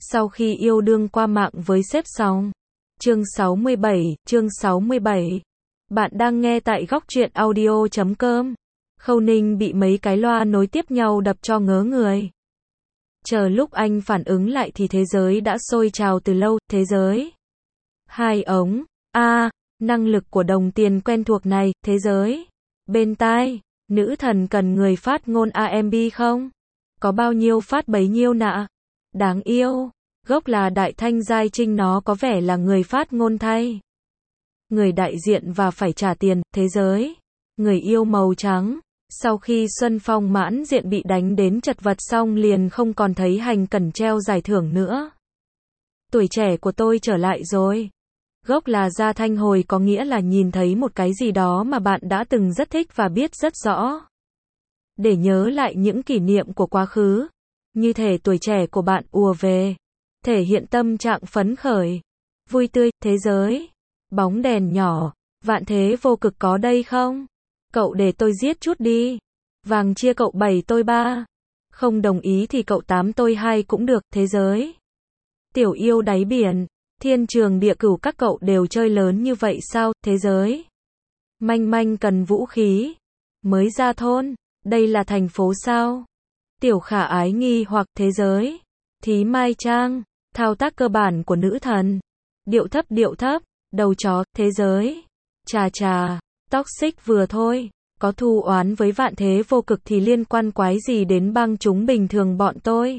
Sau khi yêu đương qua mạng với sếp xong. Chương 67. Bạn đang nghe tại góc truyện audio.com. Khâu Ninh bị mấy cái loa nối tiếp nhau đập cho ngớ người. Chờ lúc anh phản ứng lại thì thế giới đã sôi trào từ lâu. Thế giới. Hai ống. Năng lực của đồng tiền quen thuộc này. Thế giới. Bên tai. Nữ thần cần người phát ngôn AMB không? Có bao nhiêu phát bấy nhiêu nạ? Đáng yêu. Gốc là Đại Thanh Giai Trinh, nó có vẻ là người phát ngôn thay. Người đại diện và phải trả tiền. Thế giới. Người yêu màu trắng. Sau khi Xuân Phong mãn diện bị đánh đến chật vật xong liền không còn thấy Hành Cẩn treo giải thưởng nữa. Tuổi trẻ của tôi trở lại rồi. Gốc là Gia Thanh Hồi có nghĩa là nhìn thấy một cái gì đó mà bạn đã từng rất thích và biết rất rõ. Để nhớ lại những kỷ niệm của quá khứ. Như thể tuổi trẻ của bạn ùa về. Thể hiện tâm trạng phấn khởi. Vui tươi. Thế giới. Bóng đèn nhỏ. Vạn thế vô cực có đây không? Cậu để tôi giết chút đi. Vàng chia cậu 7 tôi 3. Không đồng ý thì cậu 8 tôi 2 cũng được. Thế giới. Tiểu yêu đáy biển. Thiên trường địa cửu các cậu đều chơi lớn như vậy sao? Thế giới. Manh manh cần vũ khí. Mới ra thôn. Đây là thành phố sao? Tiểu khả ái nghi hoặc. Thế giới. Thí Mai Trang. Thao tác cơ bản của nữ thần. Điệu thấp. Đầu chó. Thế giới. Chà. Toxic vừa thôi. Có thù oán với vạn thế vô cực thì liên quan quái gì đến băng chúng bình thường bọn tôi?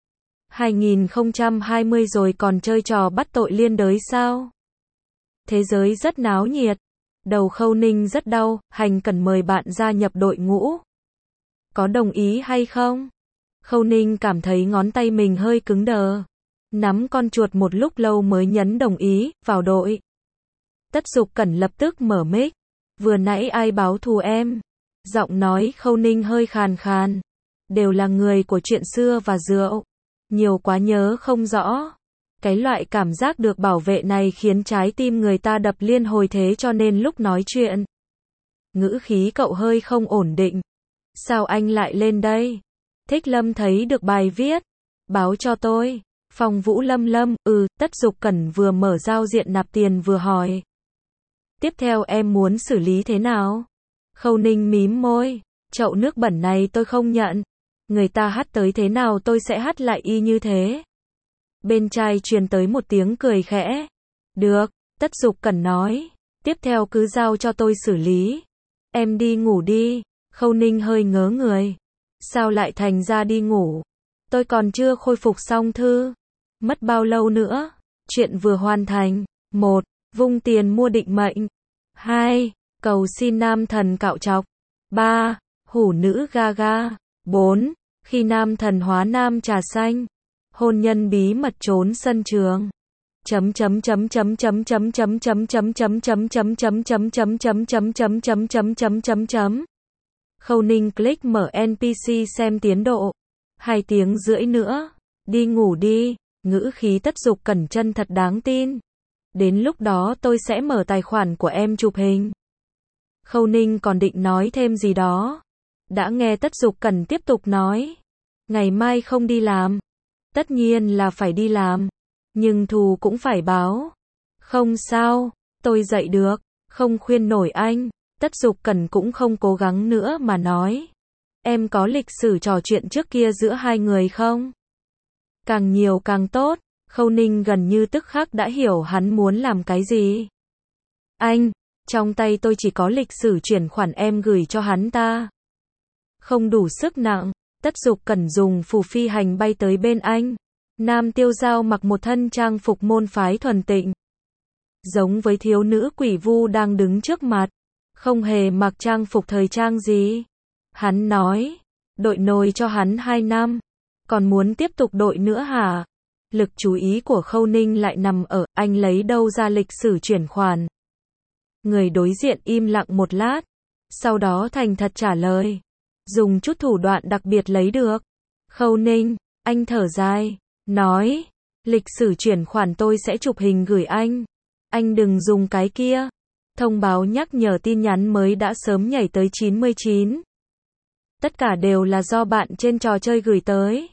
2020 rồi còn chơi trò bắt tội liên đới sao? Thế giới rất náo nhiệt. Đầu Khâu Ninh rất đau. Hành Cẩn mời bạn gia nhập đội ngũ. Có đồng ý hay không? Khâu Ninh cảm thấy ngón tay mình hơi cứng đờ. Nắm con chuột một lúc lâu mới nhấn đồng ý. Vào đội. Tất Dục Cẩn lập tức mở mic. Vừa nãy ai báo thù em? Giọng nói Khâu Ninh hơi khàn khàn. Đều là người của chuyện xưa và rượu. Nhiều quá nhớ không rõ. Cái loại cảm giác được bảo vệ này khiến trái tim người ta đập liên hồi thế cho nên lúc nói chuyện. Ngữ khí cậu hơi không ổn định. Sao anh lại lên đây? Thích Lâm thấy được bài viết. Báo cho tôi. Phòng Vũ Lâm. Tất Dục Cẩn vừa mở giao diện nạp tiền vừa hỏi. Tiếp theo em muốn xử lý thế nào? Khâu Ninh mím môi. Chậu nước bẩn này tôi không nhận. Người ta hắt tới thế nào tôi sẽ hắt lại y như thế. Bên trai truyền tới một tiếng cười khẽ. Được, Tất Dục Cẩn nói. Tiếp theo cứ giao cho tôi xử lý. Em đi ngủ đi. Khâu Ninh hơi ngớ người. Sao lại thành ra đi ngủ? Tôi còn chưa khôi phục xong thư. Mất bao lâu nữa? Chuyện vừa hoàn thành. 1. Vung tiền mua định mệnh. 2. Cầu xin nam thần cạo trọc. 3. Hủ nữ Gaga. 4. Khi nam thần hóa nam trà xanh. Hôn nhân bí mật trốn sân trường. Khâu Ninh click mở NPC xem tiến độ. 2 tiếng rưỡi nữa. Đi ngủ đi. Ngữ khí Tất Dục Cẩn chân thật đáng tin. Đến lúc đó tôi sẽ mở tài khoản của em chụp hình. Khâu Ninh còn định nói thêm gì đó. Đã nghe Tất Dục Cẩn tiếp tục nói. Ngày mai không đi làm. Tất nhiên là phải đi làm. Nhưng thù cũng phải báo. Không sao. Tôi dậy được. Không khuyên nổi anh. Tất Dục Cẩn cũng không cố gắng nữa mà nói. Em có lịch sử trò chuyện trước kia giữa hai người không? Càng nhiều càng tốt. Khâu Ninh gần như tức khắc đã hiểu hắn muốn làm cái gì. Anh, trong tay tôi chỉ có lịch sử chuyển khoản em gửi cho hắn ta. Không đủ sức nặng. Tất Dục Cẩn dùng phù phi hành bay tới bên anh. Nam Tiêu Giao mặc một thân trang phục môn phái thuần tịnh. Giống với thiếu nữ quỷ vu đang đứng trước mặt. Không hề mặc trang phục thời trang gì. Hắn nói. Đội nồi cho hắn 2 năm. Còn muốn tiếp tục đội nữa hả? Lực chú ý của Khâu Ninh lại nằm ở anh lấy đâu ra lịch sử chuyển khoản. Người đối diện im lặng một lát. Sau đó thành thật trả lời. Dùng chút thủ đoạn đặc biệt lấy được. Khâu Ninh, anh thở dài. Nói. Lịch sử chuyển khoản tôi sẽ chụp hình gửi anh. Anh đừng dùng cái kia. Thông báo nhắc nhở tin nhắn mới đã sớm nhảy tới 99. Tất cả đều là do bạn trên trò chơi gửi tới.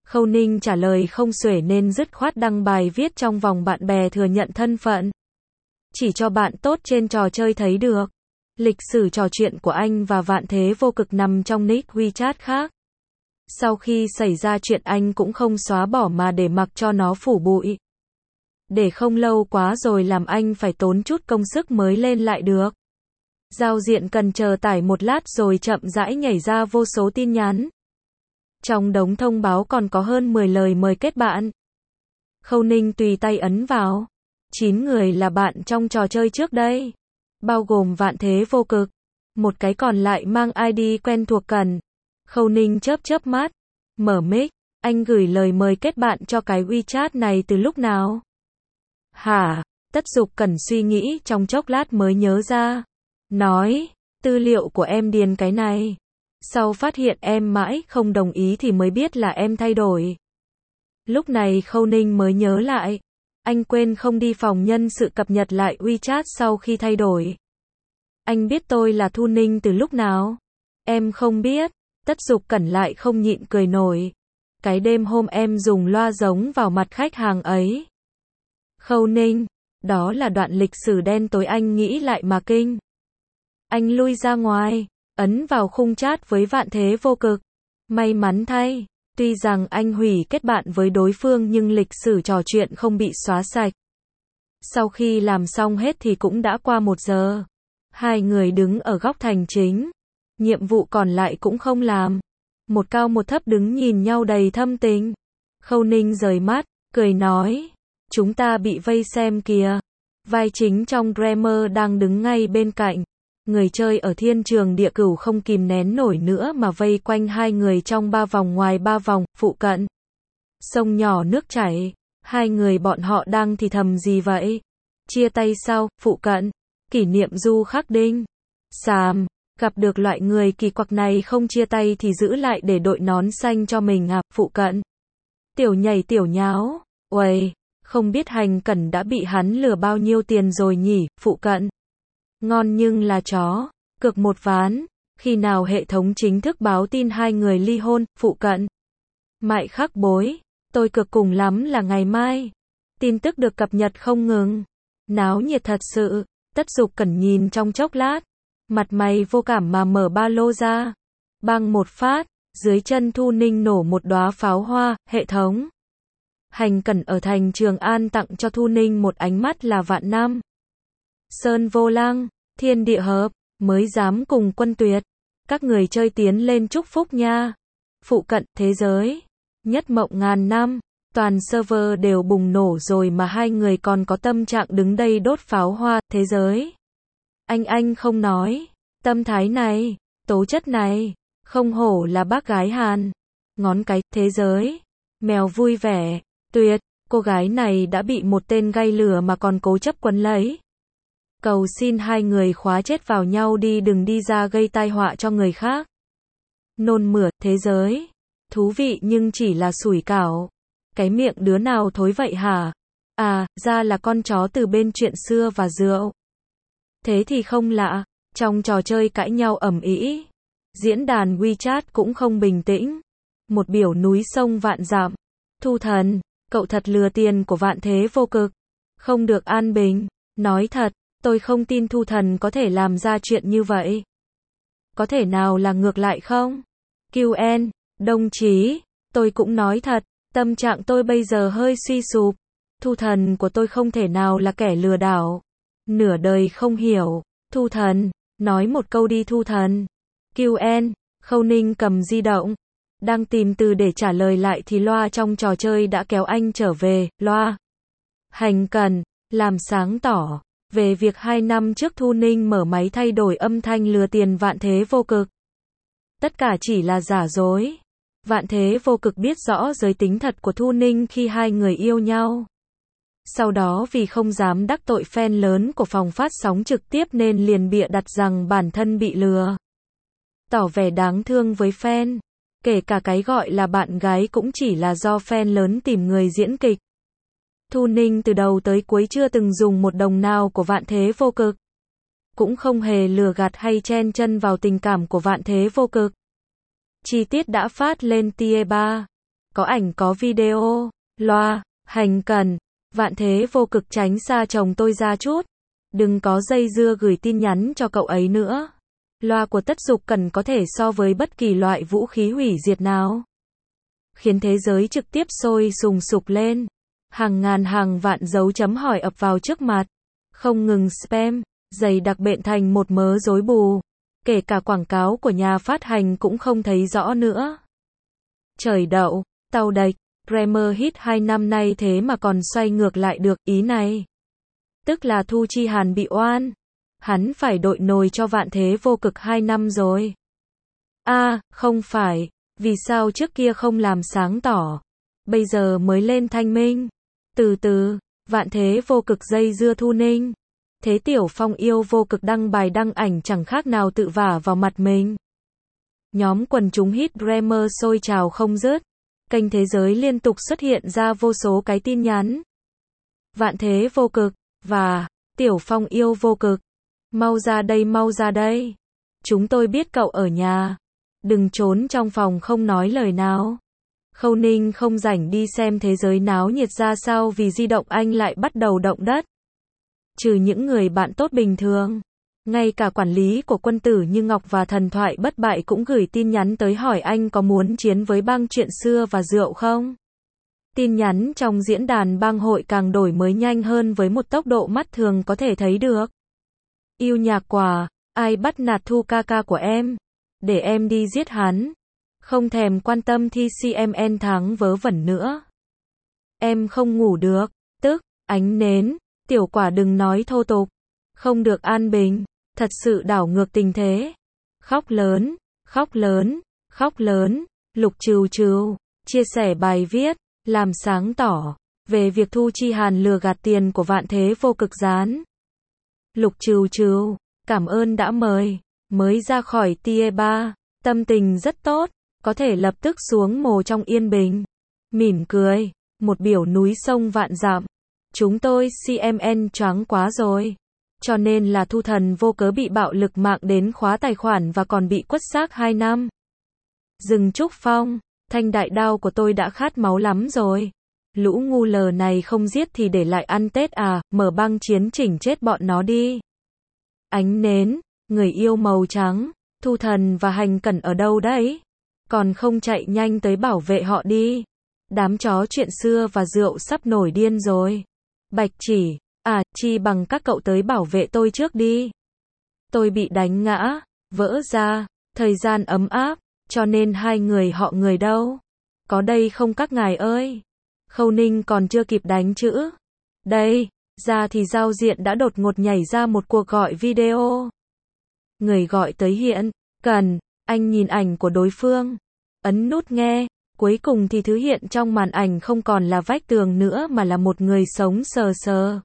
Khâu Ninh trả lời không xuể nên dứt khoát đăng bài viết trong vòng bạn bè thừa nhận thân phận. Chỉ cho bạn tốt trên trò chơi thấy được. Lịch sử trò chuyện của anh và Vạn Thế Vô Cực nằm trong nick WeChat khác. Sau khi xảy ra chuyện anh cũng không xóa bỏ mà để mặc cho nó phủ bụi. Để không lâu quá rồi làm anh phải tốn chút công sức mới lên lại được. Giao diện cần chờ tải một lát rồi chậm rãi nhảy ra vô số tin nhắn. Trong đống thông báo còn có hơn 10 lời mời kết bạn. Khâu Ninh tùy tay ấn vào. 9 người là bạn trong trò chơi trước đây. Bao gồm Vạn Thế Vô Cực. Một cái còn lại mang ID quen thuộc cần. Khâu Ninh chớp mắt. Mở mic. Anh gửi lời mời kết bạn cho cái WeChat này từ lúc nào? Hả? Tất Dục cần suy nghĩ trong chốc lát mới nhớ ra. Nói, tư liệu của em điền cái này. Sau phát hiện em mãi không đồng ý thì mới biết là em thay đổi. Lúc này Khâu Ninh mới nhớ lại. Anh quên không đi phòng nhân sự cập nhật lại WeChat sau khi thay đổi. Anh biết tôi là Thu Ninh từ lúc nào? Em không biết. Tất Dục Cẩn lại không nhịn cười nổi. Cái đêm hôm em dùng loa giống vào mặt khách hàng ấy. Khâu Ninh, đó là đoạn lịch sử đen tối anh nghĩ lại mà kinh. Anh lui ra ngoài, ấn vào khung chat với Vạn Thế Vô Cực. May mắn thay, tuy rằng anh hủy kết bạn với đối phương nhưng lịch sử trò chuyện không bị xóa sạch. Sau khi làm xong hết thì cũng đã qua 1 giờ. Hai người đứng ở góc thành chính. Nhiệm vụ còn lại cũng không làm. Một cao một thấp đứng nhìn nhau đầy thâm tình. Khâu Ninh rời mắt, cười nói. Chúng ta bị vây xem kìa. Vai chính trong Dreamer đang đứng ngay bên cạnh. Người chơi ở Thiên Trường Địa Cửu không kìm nén nổi nữa mà vây quanh hai người trong 3 vòng ngoài 3 vòng, phụ cận. Sông nhỏ nước chảy. Hai người bọn họ đang thì thầm gì vậy? Chia tay sau, phụ cận. Kỷ niệm du khắc đinh. Xàm. Gặp được loại người kỳ quặc này không chia tay thì giữ lại để đội nón xanh cho mình à, phụ cận. Tiểu nhảy tiểu nháo. Uầy, không biết Hành Cẩn đã bị hắn lừa bao nhiêu tiền rồi nhỉ, phụ cận. Ngon nhưng là chó. Cược 1 ván. Khi nào hệ thống chính thức báo tin hai người ly hôn, phụ cận. Mại Khắc Bối. Tôi cược cùng lắm là ngày mai. Tin tức được cập nhật không ngừng. Náo nhiệt thật sự. Tất Dục Cẩn nhìn trong chốc lát. Mặt mày vô cảm mà mở ba lô ra. Băng một phát, dưới chân Thu Ninh nổ một đóa pháo hoa, hệ thống. Hành Cẩn ở thành Trường An tặng cho Thu Ninh một ánh mắt là vạn năm. Sơn vô lăng, thiên địa hợp, mới dám cùng quân tuyệt. Các người chơi tiến lên chúc phúc nha. Phụ cận thế giới, nhất mộng ngàn năm, toàn server đều bùng nổ rồi mà hai người còn có tâm trạng đứng đây đốt pháo hoa, thế giới. Anh không nói, tâm thái này, tố chất này, không hổ là bác gái Hàn. Ngón cái, thế giới, mèo vui vẻ, tuyệt, cô gái này đã bị một tên gay lửa mà còn cố chấp quấn lấy. Cầu xin hai người khóa chết vào nhau đi, đừng đi ra gây tai họa cho người khác. Nôn mửa, thế giới, thú vị nhưng chỉ là sủi cảo. Cái miệng đứa nào thối vậy hả? À, ra là con chó từ bên chuyện xưa và rượu. Thế thì không lạ, trong trò chơi cãi nhau ầm ĩ. Diễn đàn WeChat cũng không bình tĩnh. Một biểu núi sông vạn dặm. Thu Thần, cậu thật lừa tiền của Vạn Thế Vô Cực. Không được an bình. Nói thật, tôi không tin Thu Thần có thể làm ra chuyện như vậy. Có thể nào là ngược lại không? QN, đồng chí, tôi cũng nói thật, tâm trạng tôi bây giờ hơi suy sụp. Thu Thần của tôi không thể nào là kẻ lừa đảo. Nửa đời không hiểu. Thu Thần, nói một câu đi Thu Thần. QN, Khâu Ninh cầm di động. Đang tìm từ để trả lời lại thì loa trong trò chơi đã kéo anh trở về, loa. Hành Cần, làm sáng tỏ. Về việc 2 năm trước Thu Ninh mở máy thay đổi âm thanh lừa tiền Vạn Thế Vô Cực. Tất cả chỉ là giả dối. Vạn Thế Vô Cực biết rõ giới tính thật của Thu Ninh khi hai người yêu nhau. Sau đó vì không dám đắc tội fan lớn của phòng phát sóng trực tiếp nên liền bịa đặt rằng bản thân bị lừa. Tỏ vẻ đáng thương với fan. Kể cả cái gọi là bạn gái cũng chỉ là do fan lớn tìm người diễn kịch. Thu Ninh từ đầu tới cuối chưa từng dùng một đồng nào của Vạn Thế Vô Cực. Cũng không hề lừa gạt hay chen chân vào tình cảm của Vạn Thế Vô Cực. Chi tiết đã phát lên tier 3. có ảnh có video, loa, hành cần. Vạn thế vô cực tránh xa chồng tôi ra chút. Đừng có dây dưa gửi tin nhắn cho cậu ấy nữa. Loa của Tất Dục Cần có thể so với bất kỳ loại vũ khí hủy diệt nào. Khiến thế giới trực tiếp sôi sùng sục lên. Hàng ngàn hàng vạn dấu chấm hỏi ập vào trước mặt. Không ngừng spam, dày đặc bện thành một mớ rối bù. Kể cả quảng cáo của nhà phát hành cũng không thấy rõ nữa. Trời đậu, tàu đạch, Premier hit 2 năm nay thế mà còn xoay ngược lại được ý này. Tức là Thu Chi Hàn bị oan. Hắn phải đội nồi cho Vạn Thế Vô Cực 2 năm rồi. Không phải. Vì sao trước kia không làm sáng tỏ? Bây giờ mới lên thanh minh. Từ từ, Vạn Thế Vô Cực dây dưa Thu Ninh. Thế Tiểu Phong yêu vô cực đăng bài đăng ảnh chẳng khác nào tự vả vào mặt mình. Nhóm quần chúng hit Dreamer sôi trào không dứt. Kênh thế giới liên tục xuất hiện ra vô số cái tin nhắn. Vạn Thế Vô Cực, và Tiểu Phong yêu vô cực. Mau ra đây, mau ra đây. Chúng tôi biết cậu ở nhà. Đừng trốn trong phòng không nói lời nào. Khâu Ninh không rảnh đi xem thế giới náo nhiệt ra sao vì di động anh lại bắt đầu động đất. Trừ những người bạn tốt bình thường, ngay cả quản lý của Quân Tử Như Ngọc và Thần Thoại Bất Bại cũng gửi tin nhắn tới hỏi anh có muốn chiến với bang chuyện xưa và rượu không? Tin nhắn trong diễn đàn bang hội càng đổi mới nhanh hơn với một tốc độ mắt thường có thể thấy được. Yêu nhạc quả, ai bắt nạt Thu ca ca của em? Để em đi giết hắn. Không thèm quan tâm thi CMN thắng vớ vẩn nữa. Em không ngủ được, tức, ánh nến, Tiểu Quả đừng nói thô tục. Không được an bình, thật sự đảo ngược tình thế. Khóc lớn, khóc lớn, khóc lớn, Lục Trừu Trừu, chia sẻ bài viết, làm sáng tỏ, về việc Thu Chi Hàn lừa gạt tiền của Vạn Thế Vô Cực gián. Lục Trừu Trừu, cảm ơn đã mời, mới ra khỏi tier 3, tâm tình rất tốt, có thể lập tức xuống mồ trong yên bình. Mỉm cười, một biểu núi sông vạn dặm. Chúng tôi CMN choáng quá rồi. Cho nên là Thu Thần vô cớ bị bạo lực mạng đến khóa tài khoản và còn bị quất xác 2 năm. Dừng Trúc Phong, thanh đại đao của tôi đã khát máu lắm rồi. Lũ ngu lờ này không giết thì để lại ăn Tết à, mở băng chiến chỉnh chết bọn nó đi. Ánh nến, người yêu màu trắng, Thu Thần và Hành Cẩn ở đâu đấy? Còn không chạy nhanh tới bảo vệ họ đi. Đám chó chuyện xưa và rượu sắp nổi điên rồi. Bạch Chỉ, chi bằng các cậu tới bảo vệ tôi trước đi. Tôi bị đánh ngã, vỡ ra, thời gian ấm áp, cho nên hai người họ người đâu? Có đây không các ngài ơi? Khâu Ninh còn chưa kịp đánh chữ. Đây, ra thì giao diện đã đột ngột nhảy ra một cuộc gọi video. Người gọi tới hiện, cần, anh nhìn ảnh của đối phương. Ấn nút nghe, cuối cùng thì thứ hiện trong màn ảnh không còn là vách tường nữa mà là một người sống sờ sờ.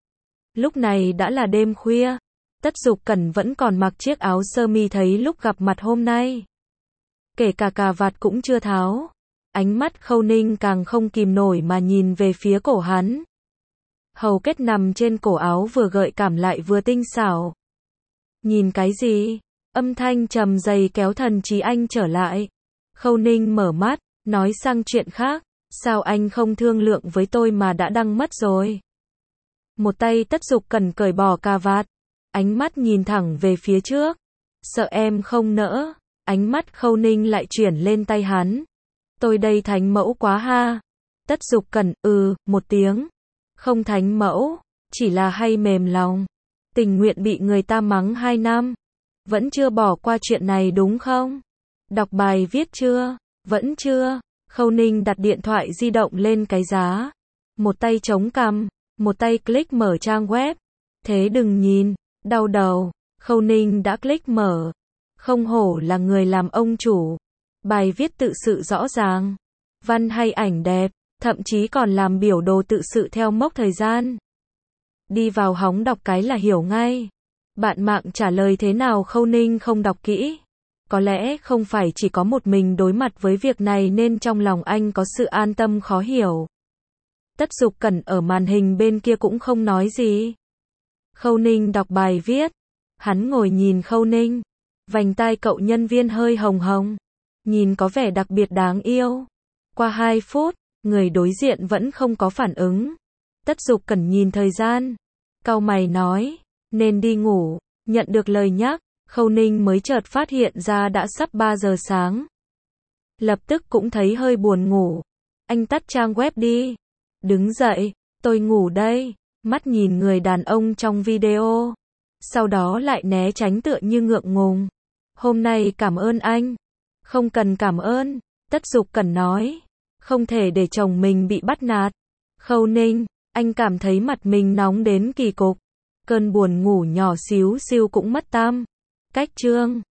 Lúc này đã là đêm khuya, Tất Dục Cẩn vẫn còn mặc chiếc áo sơ mi thấy lúc gặp mặt hôm nay. Kể cả cà vạt cũng chưa tháo. Ánh mắt Khâu Ninh càng không kìm nổi mà nhìn về phía cổ hắn. Hầu kết nằm trên cổ áo vừa gợi cảm lại vừa tinh xảo. Nhìn cái gì? Âm thanh trầm dày kéo thần trí anh trở lại. Khâu Ninh mở mắt, nói sang chuyện khác. Sao anh không thương lượng với tôi mà đã đăng mất rồi? Một tay Tất Dục Cẩn cởi bỏ cà vạt. Ánh mắt nhìn thẳng về phía trước. Sợ em không nỡ. Ánh mắt Khâu Ninh lại chuyển lên tay hắn. Tôi đây thánh mẫu quá ha. Tất Dục Cẩn, một tiếng. Không thánh mẫu, chỉ là hay mềm lòng. Tình nguyện bị người ta mắng 2 năm. Vẫn chưa bỏ qua chuyện này đúng không? Đọc bài viết chưa? Vẫn chưa. Khâu Ninh đặt điện thoại di động lên cái giá. Một tay chống cằm, một tay click mở trang web. Thế đừng nhìn, đau đầu. Khâu Ninh đã click mở. Không hổ là người làm ông chủ. Bài viết tự sự rõ ràng. Văn hay ảnh đẹp, thậm chí còn làm biểu đồ tự sự theo mốc thời gian. Đi vào hóng đọc cái là hiểu ngay. Bạn mạng trả lời thế nào Khâu Ninh không đọc kỹ. Có lẽ không phải chỉ có một mình đối mặt với việc này nên trong lòng anh có sự an tâm khó hiểu. Tất Dục Cẩn ở màn hình bên kia cũng không nói gì. Khâu Ninh đọc bài viết. Hắn ngồi nhìn Khâu Ninh. Vành tai cậu nhân viên hơi hồng hồng. Nhìn có vẻ đặc biệt đáng yêu. Qua 2 phút, người đối diện vẫn không có phản ứng. Tất Dục Cẩn nhìn thời gian, cau mày nói, nên đi ngủ. Nhận được lời nhắc, Khâu Ninh mới chợt phát hiện ra đã sắp 3 giờ sáng. Lập tức cũng thấy hơi buồn ngủ. Anh tắt trang web đi. Đứng dậy, tôi ngủ đây. Mắt nhìn người đàn ông trong video. Sau đó lại né tránh tựa như ngượng ngùng. Hôm nay cảm ơn anh. Không cần cảm ơn. Tất Dục Cẩn nói. Không thể để chồng mình bị bắt nạt. Khâu Ninh, anh cảm thấy mặt mình nóng đến kỳ cục. Cơn buồn ngủ nhỏ xíu xiu cũng mất tăm. Cách chương